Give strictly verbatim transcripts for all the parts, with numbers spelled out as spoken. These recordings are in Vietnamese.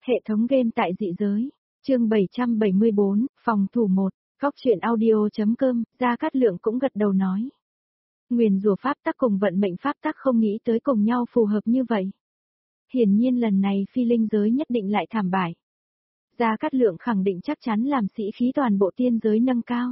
Hệ thống game tại dị giới. Chương bảy trăm bảy mươi bốn, phòng thủ một. Góc truyện audio.com, Gia Cát Lượng cũng gật đầu nói. Nguyền rủa pháp tắc cùng vận mệnh pháp tắc không nghĩ tới cùng nhau phù hợp như vậy. Hiển nhiên lần này phi linh giới nhất định lại thảm bại. Gia Cát Lượng khẳng định chắc chắn làm sĩ khí toàn bộ tiên giới nâng cao.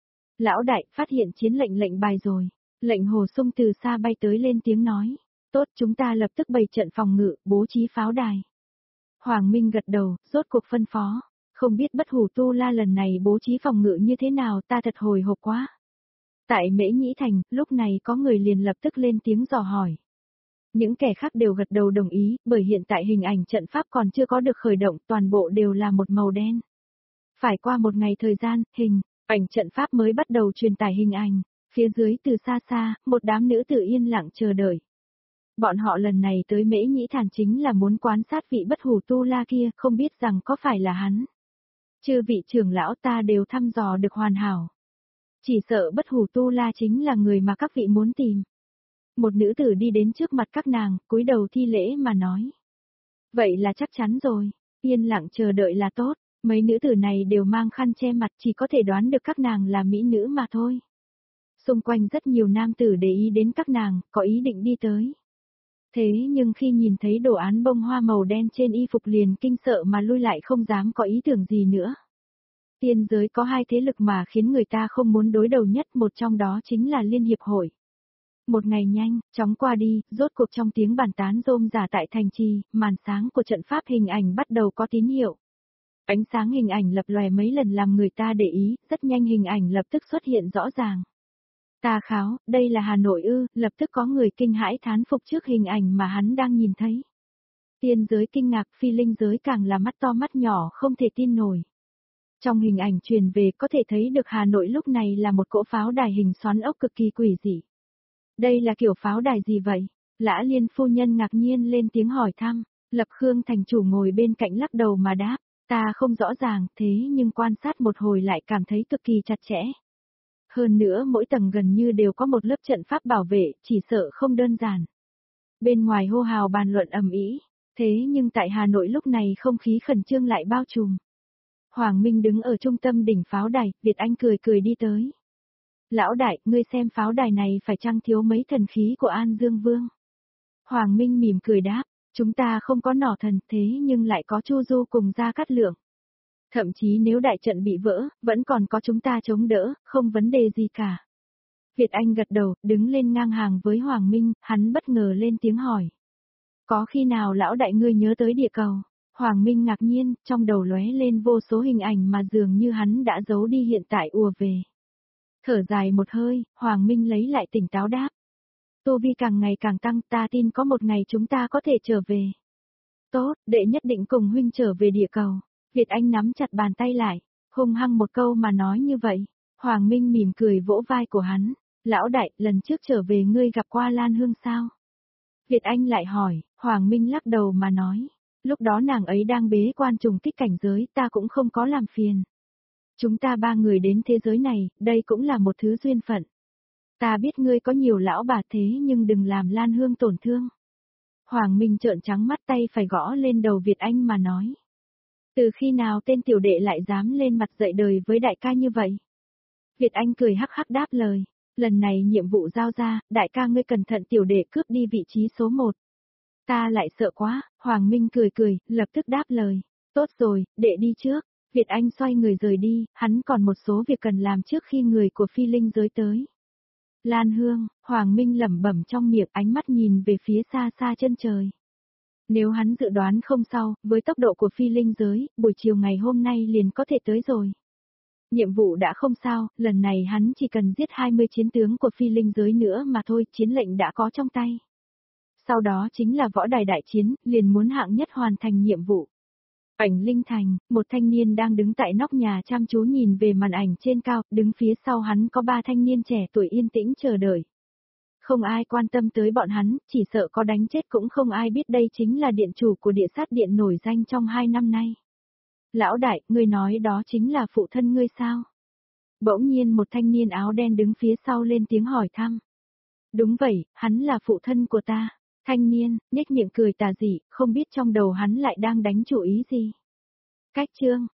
Lão đại, phát hiện chiến lệnh lệnh bài rồi. Lệnh Hồ Sung từ xa bay tới lên tiếng nói. Tốt, chúng ta lập tức bày trận phòng ngự, bố trí pháo đài. Hoàng Minh gật đầu, rốt cuộc phân phó. Không biết Bất Hủ Tu La lần này bố trí phòng ngự như thế nào, ta thật hồi hộp quá. Tại Mễ Nhĩ Thành, lúc này có người liền lập tức lên tiếng dò hỏi. Những kẻ khác đều gật đầu đồng ý, bởi hiện tại hình ảnh trận pháp còn chưa có được khởi động, toàn bộ đều là một màu đen. Phải qua một ngày thời gian, hình, ảnh trận pháp mới bắt đầu truyền tải hình ảnh. Phía dưới từ xa xa, một đám nữ tử yên lặng chờ đợi. Bọn họ lần này tới Mễ Nhĩ Thành chính là muốn quan sát vị Bất Hủ Tu La kia, không biết rằng có phải là hắn. Chư vị trưởng lão ta đều thăm dò được hoàn hảo. Chỉ sợ Bất Hủ Tu La chính là người mà các vị muốn tìm. Một nữ tử đi đến trước mặt các nàng, cúi đầu thi lễ mà nói. Vậy là chắc chắn rồi, yên lặng chờ đợi là tốt, mấy nữ tử này đều mang khăn che mặt, chỉ có thể đoán được các nàng là mỹ nữ mà thôi. Xung quanh rất nhiều nam tử để ý đến các nàng, có ý định đi tới. Thế nhưng khi nhìn thấy đồ án bông hoa màu đen trên y phục liền kinh sợ mà lui lại không dám có ý tưởng gì nữa. Tiên giới có hai thế lực mà khiến người ta không muốn đối đầu nhất, một trong đó chính là Liên Hiệp Hội. Một ngày nhanh, chóng qua đi, rốt cuộc trong tiếng bàn tán rôm rả tại thành trì, màn sáng của trận pháp hình ảnh bắt đầu có tín hiệu. Ánh sáng hình ảnh lập lòe mấy lần làm người ta để ý, rất nhanh hình ảnh lập tức xuất hiện rõ ràng. Ta kháo, đây là Hà Nội ư, lập tức có người kinh hãi thán phục trước hình ảnh mà hắn đang nhìn thấy. Tiên giới kinh ngạc, phi linh giới càng là mắt to mắt nhỏ không thể tin nổi. Trong hình ảnh truyền về có thể thấy được Hà Nội lúc này là một cỗ pháo đài hình xoắn ốc cực kỳ quỷ dị. Đây là kiểu pháo đài gì vậy? Lã Liên phu nhân ngạc nhiên lên tiếng hỏi thăm, Lập Khương thành chủ ngồi bên cạnh lắc đầu mà đáp, ta không rõ ràng, thế nhưng quan sát một hồi lại cảm thấy cực kỳ chặt chẽ. Hơn nữa mỗi tầng gần như đều có một lớp trận pháp bảo vệ, chỉ sợ không đơn giản. Bên ngoài hô hào bàn luận ầm ĩ, thế nhưng tại Hà Nội lúc này không khí khẩn trương lại bao trùm. Hoàng Minh đứng ở trung tâm đỉnh pháo đài, Việt Anh cười cười đi tới. Lão đại, ngươi xem pháo đài này phải chăng thiếu mấy thần khí của An Dương Vương? Hoàng Minh mỉm cười đáp, chúng ta không có nỏ thần thế nhưng lại có Chu Du cùng Gia Cát Lượng. Thậm chí nếu đại trận bị vỡ, vẫn còn có chúng ta chống đỡ, không vấn đề gì cả. Việt Anh gật đầu, đứng lên ngang hàng với Hoàng Minh, hắn bất ngờ lên tiếng hỏi. Có khi nào lão đại ngươi nhớ tới địa cầu? Hoàng Minh ngạc nhiên, trong đầu lóe lên vô số hình ảnh mà dường như hắn đã giấu đi hiện tại ùa về. Thở dài một hơi, Hoàng Minh lấy lại tỉnh táo đáp. Tu vi càng ngày càng tăng, ta tin có một ngày chúng ta có thể trở về. Tốt, đệ nhất định cùng huynh trở về địa cầu. Việt Anh nắm chặt bàn tay lại, hung hăng một câu mà nói như vậy. Hoàng Minh mỉm cười vỗ vai của hắn. Lão đại, lần trước trở về ngươi gặp qua Lan Hương sao? Việt Anh lại hỏi, Hoàng Minh lắc đầu mà nói. Lúc đó nàng ấy đang bế quan trùng kích cảnh giới, ta cũng không có làm phiền. Chúng ta ba người đến thế giới này, đây cũng là một thứ duyên phận. Ta biết ngươi có nhiều lão bà thế nhưng đừng làm Lan Hương tổn thương. Hoàng Minh trợn trắng mắt tay phải gõ lên đầu Việt Anh mà nói. Từ khi nào tên tiểu đệ lại dám lên mặt dạy đời với đại ca như vậy? Việt Anh cười hắc hắc đáp lời. Lần này nhiệm vụ giao ra, đại ca ngươi cẩn thận tiểu đệ cướp đi vị trí số một. Ta lại sợ quá, Hoàng Minh cười cười, lập tức đáp lời. Tốt rồi, đệ đi trước. Việt Anh xoay người rời đi, hắn còn một số việc cần làm trước khi người của phi linh giới tới. Lan Hương, Hoàng Minh lẩm bẩm trong miệng, ánh mắt nhìn về phía xa xa chân trời. Nếu hắn dự đoán không sao, với tốc độ của phi linh giới, buổi chiều ngày hôm nay liền có thể tới rồi. Nhiệm vụ đã không sao, lần này hắn chỉ cần giết hai mươi chiến tướng của phi linh giới nữa mà thôi, chiến lệnh đã có trong tay. Sau đó chính là võ đài đại chiến, liền muốn hạng nhất hoàn thành nhiệm vụ. Ảnh Linh Thành, một thanh niên đang đứng tại nóc nhà chăm chú nhìn về màn ảnh trên cao, đứng phía sau hắn có ba thanh niên trẻ tuổi yên tĩnh chờ đợi. Không ai quan tâm tới bọn hắn, chỉ sợ có đánh chết cũng không ai biết đây chính là điện chủ của địa sát điện nổi danh trong hai năm nay. Lão đại, ngươi nói đó chính là phụ thân ngươi sao? Bỗng nhiên một thanh niên áo đen đứng phía sau lên tiếng hỏi thăm. Đúng vậy, hắn là phụ thân của ta. Thanh niên, nhếch miệng cười tà dị, không biết trong đầu hắn lại đang đánh chủ ý gì. Cách chương,